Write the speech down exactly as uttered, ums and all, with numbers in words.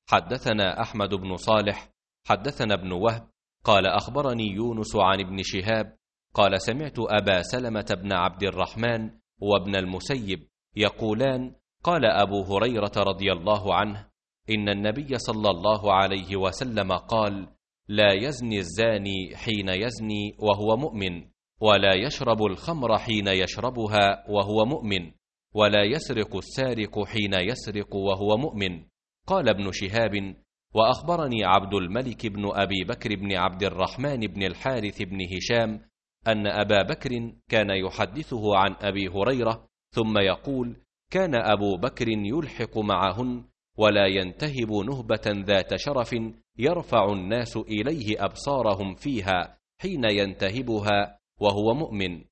حدثنا أحمد بن صالح حدثنا ابن وهب قال أخبرني يونس عن ابن شهاب قال سمعت أبا سلمة بن عبد الرحمن وابن المسيب يقولان قال أبو هريرة رضي الله عنه إن النبي صلى الله عليه وسلم قال لا يزني الزاني حين يزني وهو مؤمن، ولا يشرب الخمر حين يشربها وهو مؤمن، ولا يسرق السارق حين يسرق وهو مؤمن. قال ابن شهاب وأخبرني عبد الملك بن أبي بكر بن عبد الرحمن بن الحارث بن هشام أن أبا بكر كان يحدثه عن أبي هريرة ثم يقول كان أبو بكر يلحق معهن ولا ينتهب نهبة ذات شرف يرفع الناس إليه أبصارهم فيها حين ينتهبها وهو مؤمن.